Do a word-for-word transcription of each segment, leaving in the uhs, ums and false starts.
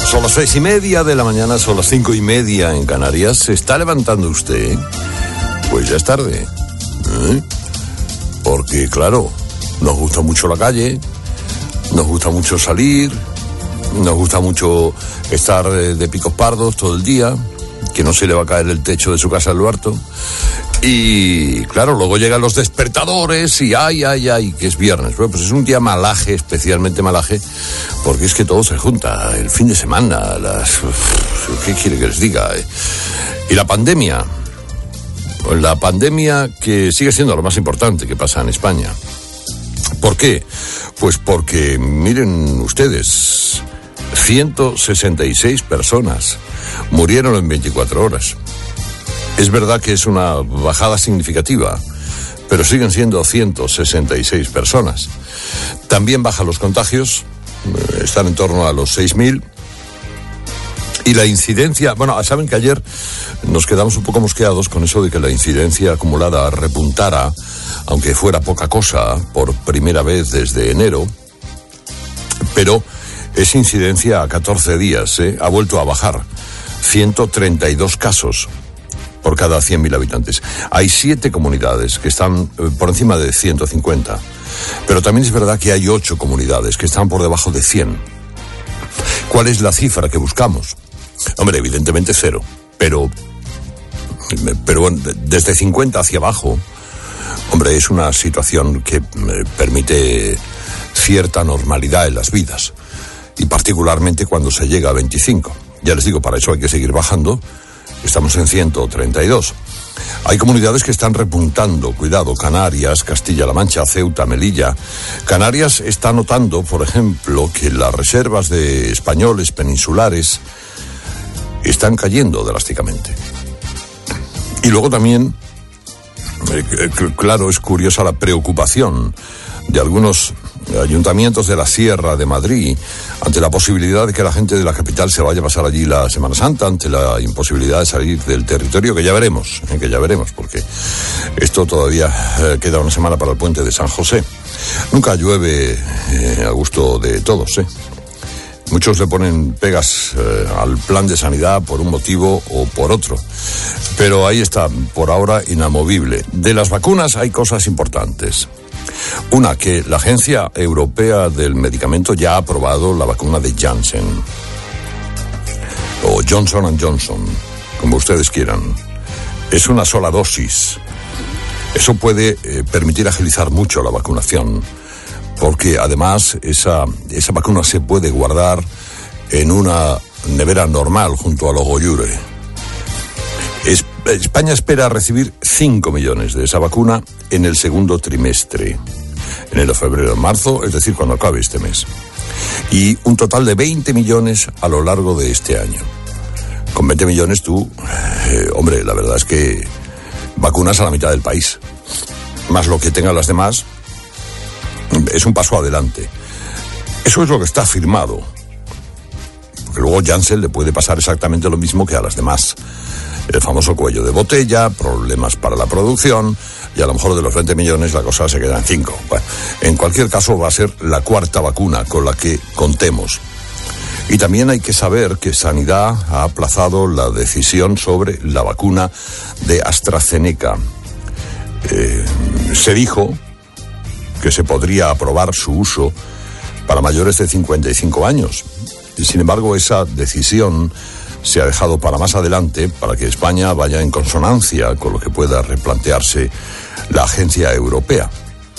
Son las seis y media de la mañana, son las cinco y media en Canarias. ¿Se está levantando usted? Pues ya es tarde. ¿Eh? Porque, claro, nos gusta mucho la calle, nos gusta mucho salir, nos gusta mucho estar de picos pardos todo el día, que no se le va a caer el techo de su casa al harto. Y, claro, luego llegan los despertadores y ay, ay, ay, que es viernes. Bueno, pues es un día malaje, especialmente malaje, porque es que todo se junta. El fin de semana, las... ¿qué quiere que les diga? Y la pandemia. La pandemia que sigue siendo lo más importante que pasa en España. ¿Por qué? Pues porque, miren ustedes, ciento sesenta y seis personas murieron en veinticuatro horas. Es verdad que es una bajada significativa, pero siguen siendo ciento sesenta y seis personas. También bajan los contagios, están en torno a los seis mil. Y la incidencia, bueno, saben que ayer nos quedamos un poco mosqueados con eso de que la incidencia acumulada repuntara, aunque fuera poca cosa, por primera vez desde enero, pero es incidencia a catorce días, ¿eh? Ha vuelto a bajar, ciento treinta y dos casos por cada cien mil habitantes. Hay siete comunidades que están por encima de ciento cincuenta, pero también es verdad que hay ocho comunidades que están por debajo de cien. ¿Cuál es la cifra que buscamos? Hombre, evidentemente cero, pero, pero bueno, desde cincuenta hacia abajo, hombre, es una situación que permite cierta normalidad en las vidas, y particularmente cuando se llega a veinticinco. Ya les digo, para eso hay que seguir bajando. Estamos en ciento treinta y dos. Hay comunidades que están repuntando, cuidado, Canarias, Castilla-La Mancha, Ceuta, Melilla. Canarias está notando, por ejemplo, que las reservas de españoles peninsulares están cayendo drásticamente. Y luego también, eh, claro, es curiosa la preocupación de algunos ayuntamientos de la Sierra de Madrid ante la posibilidad de que la gente de la capital se vaya a pasar allí la Semana Santa, ante la imposibilidad de salir del territorio, que ya veremos, eh, que ya veremos, porque esto todavía eh, queda una semana para el puente de San José. Nunca llueve eh, a gusto de todos, ¿eh? Muchos le ponen pegas eh, al plan de sanidad por un motivo o por otro, pero ahí está, por ahora, inamovible. De las vacunas hay cosas importantes. Una, que la Agencia Europea del Medicamento ya ha aprobado la vacuna de Janssen, o Johnson and Johnson, como ustedes quieran. Es una sola dosis. Eso puede eh, permitir agilizar mucho la vacunación, porque además esa, esa vacuna se puede guardar en una nevera normal junto al Ogoyure. Es, España espera recibir cinco millones de esa vacuna en el segundo trimestre, enero, febrero, marzo, es decir, cuando acabe este mes. Y un total de veinte millones a lo largo de este año. Con veinte millones tú, eh, hombre, la verdad es que vacunas a la mitad del país. Más lo que tengan las demás, es un paso adelante. Eso es lo que está firmado. Porque luego Janssen le puede pasar exactamente lo mismo que a las demás. El famoso cuello de botella, problemas para la producción, y a lo mejor de los veinte millones la cosa se queda en cinco. Bueno, en cualquier caso va a ser la cuarta vacuna con la que contemos. Y también hay que saber que Sanidad ha aplazado la decisión sobre la vacuna de AstraZeneca. Eh, se dijo que se podría aprobar su uso para mayores de cincuenta y cinco años. Y sin embargo, esa decisión se ha dejado para más adelante, para que España vaya en consonancia con lo que pueda replantearse la agencia europea.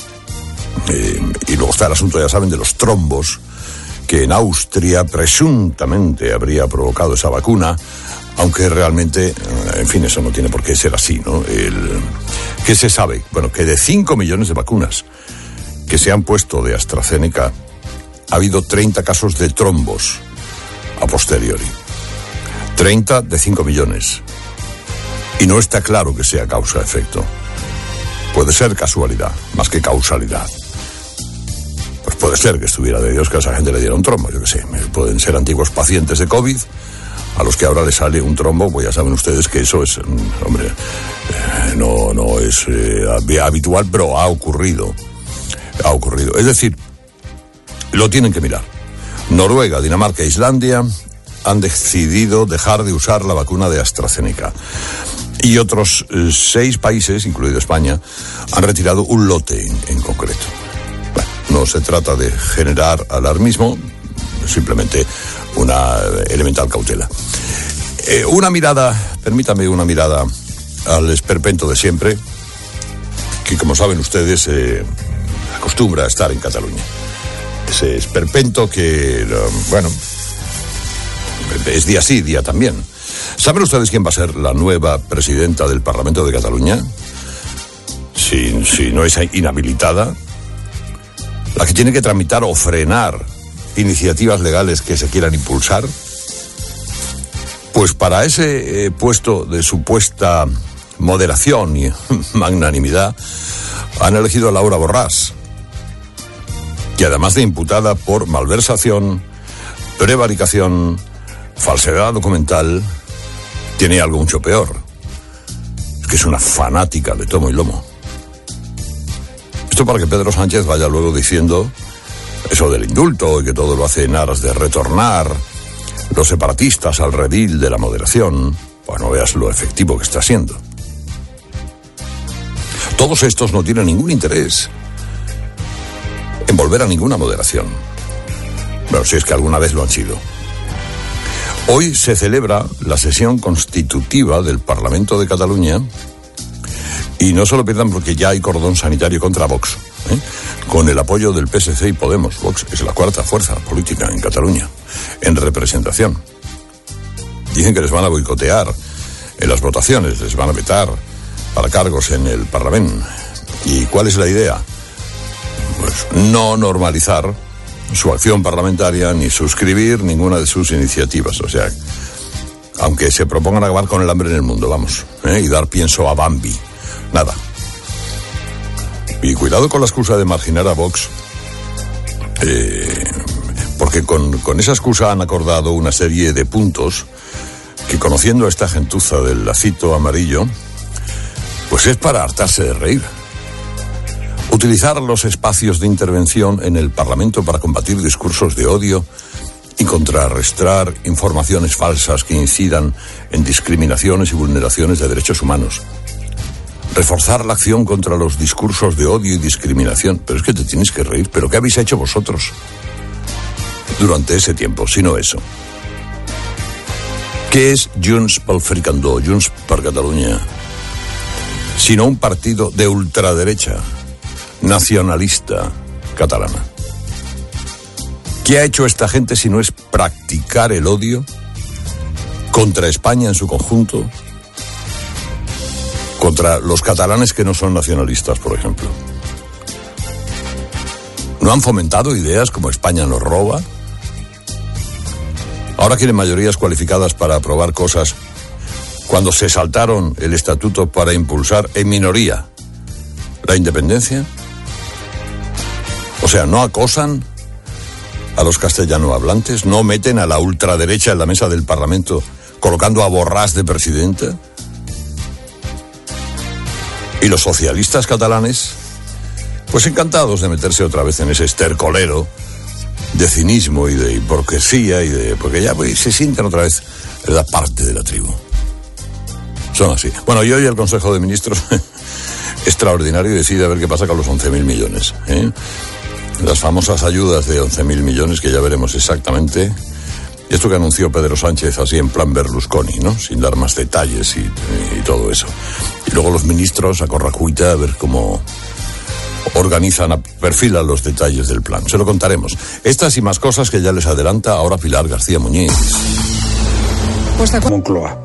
Eh, y luego está el asunto, ya saben, de los trombos, que en Austria presuntamente habría provocado esa vacuna, aunque realmente, en fin, eso no tiene por qué ser así, ¿no? El, ¿qué se sabe? Bueno, que de cinco millones de vacunas que se han puesto de AstraZeneca, ha habido treinta casos de trombos a posteriori. treinta de cinco millones. Y no está claro que sea causa-efecto. Puede ser casualidad, más que causalidad. Pues puede ser que estuviera de Dios que a esa gente le diera un trombo, yo qué sé. Pueden ser antiguos pacientes de COVID, a los que ahora les sale un trombo, pues ya saben ustedes que eso es, hombre, eh, no, no es eh, habitual, pero ha ocurrido. Ha ocurrido. Es decir, lo tienen que mirar. Noruega, Dinamarca e Islandia han decidido dejar de usar la vacuna de AstraZeneca. Y otros eh, seis países, incluido España, han retirado un lote en, en concreto. Bueno, no se trata de generar alarmismo, simplemente una elemental cautela. Eh, una mirada, permítame una mirada al esperpento de siempre, que como saben ustedes eh, acostumbra a estar en Cataluña. Ese esperpento que, bueno, es día sí, día también. ¿Saben ustedes quién va a ser la nueva presidenta del Parlamento de Cataluña? Si, si no es inhabilitada, la que tiene que tramitar o frenar iniciativas legales que se quieran impulsar. Pues para ese eh, puesto de supuesta moderación y magnanimidad han elegido a Laura Borràs, que además de imputada por malversación, prevaricación, falsedad documental, tiene algo mucho peor. Es que es una fanática de tomo y lomo. Esto para que Pedro Sánchez vaya luego diciendo eso del indulto y que todo lo hace en aras de retornar los separatistas al redil de la moderación. Pues no veas lo efectivo que está siendo. Todos estos no tienen ningún interés en volver a ninguna moderación. Bueno, si es que alguna vez lo han sido. Hoy se celebra la sesión constitutiva del Parlamento de Cataluña y no se lo pierdan porque ya hay cordón sanitario contra Vox, ¿eh? Con el apoyo del P S C y Podemos. Vox es la cuarta fuerza política en Cataluña, en representación. Dicen que les van a boicotear en las votaciones, les van a vetar para cargos en el Parlamento. ¿Y cuál es la idea? Pues no normalizar su acción parlamentaria ni suscribir ninguna de sus iniciativas. O sea, aunque se propongan acabar con el hambre en el mundo, vamos, ¿eh? Y dar pienso a Bambi. Nada. Y cuidado con la excusa de marginar a Vox, eh, porque con, con esa excusa han acordado una serie de puntos que, conociendo a esta gentuza del lacito amarillo, pues es para hartarse de reír. Utilizar los espacios de intervención en el Parlamento para combatir discursos de odio y contrarrestar informaciones falsas que incidan en discriminaciones y vulneraciones de derechos humanos. Reforzar la acción contra los discursos de odio y discriminación. Pero es que te tienes que reír. ¿Pero qué habéis hecho vosotros durante ese tiempo, si no eso? ¿Qué es Junts pel Fricandó, Junts per Catalunya? Sino un partido de ultraderecha, nacionalista catalana. ¿Qué ha hecho esta gente si no es practicar el odio contra España en su conjunto, contra los catalanes que no son nacionalistas, por ejemplo? ¿No han fomentado ideas como España nos roba? Ahora quieren mayorías cualificadas para aprobar cosas cuando se saltaron el estatuto para impulsar en minoría la independencia. O sea, no acosan a los castellano hablantes, no meten a la ultraderecha en la mesa del Parlamento colocando a Borràs de presidenta. Y los socialistas catalanes, pues encantados de meterse otra vez en ese estercolero de cinismo y de hipocresía y de, porque ya pues, se sienten otra vez en la parte de la tribu. Son así. Bueno, y hoy el Consejo de Ministros extraordinario decide a ver qué pasa con los once mil millones, ¿eh? Las famosas ayudas de once mil millones que ya veremos exactamente. Y esto que anunció Pedro Sánchez así en plan Berlusconi, ¿no? Sin dar más detalles y, y todo eso. Y luego los ministros a corracuita a ver cómo organizan, a perfilan los detalles del plan. Se lo contaremos. Estas y más cosas que ya les adelanta ahora Pilar García Muñiz. Pues de Moncloa.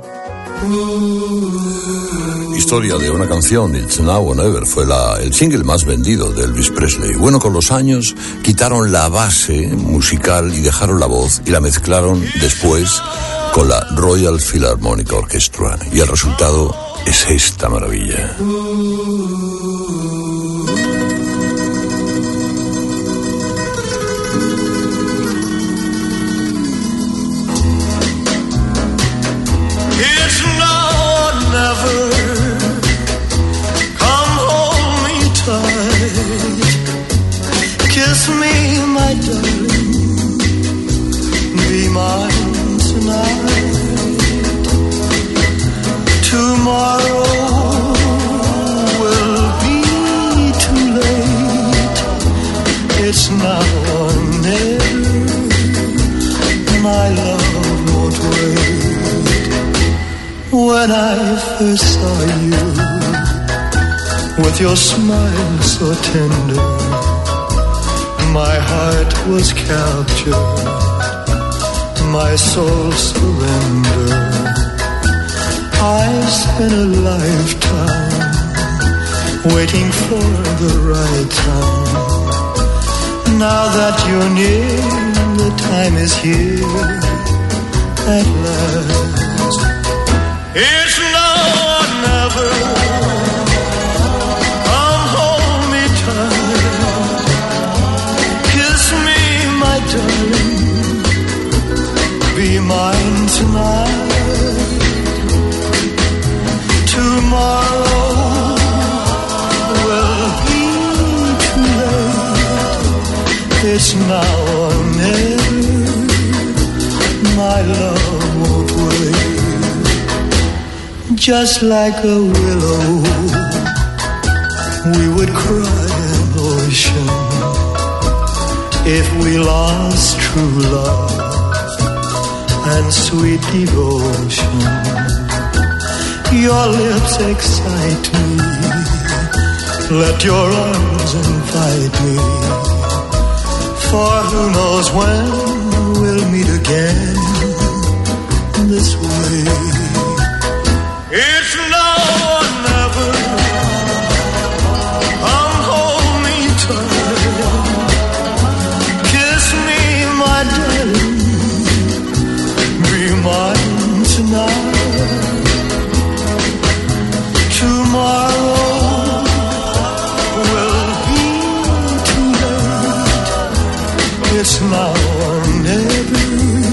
Historia de una canción, It's Now or Never, fue la, el single más vendido de Elvis Presley. Bueno, con los años quitaron la base musical y dejaron la voz y la mezclaron después con la Royal Philharmonic Orchestra. Y el resultado es esta maravilla. Kiss me, my darling, be mine tonight. I first saw you, with your smile so tender, my heart was captured, my soul surrendered. I spent a lifetime waiting for the right time. Now that you're near, the time is here at last. It's now or never. Come hold me tight, kiss me, my darling, be mine tonight. Tomorrow will be too late. It's now or never. My love won't wait. Just like a willow, we would cry an ocean if we lost true love and sweet devotion. Your lips excite me, let your arms invite me, for who knows when we'll meet again this way. It's now or never. Come hold me tight, kiss me, my darling, be mine tonight. Tomorrow will be too late. It's now or never.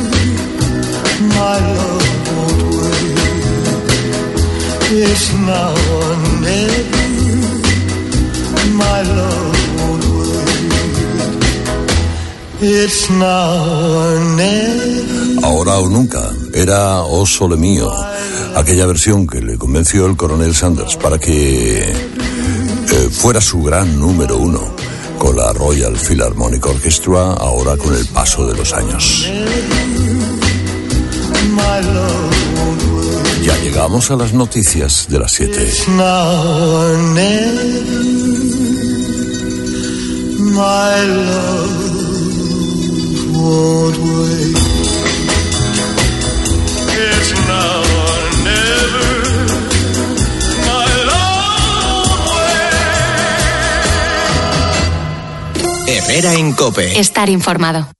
My love won't wait. It's now or never. My love won't wait. It's now or never. Ahora o nunca. Era O Sole Mio, aquella versión que le convenció el coronel Sanders para que eh, fuera su gran número uno con la Royal Philharmonic Orchestra, ahora con el paso de los años. Ya llegamos a las noticias de las siete. It's now or never. My love Herrera en COPE. Estar informado.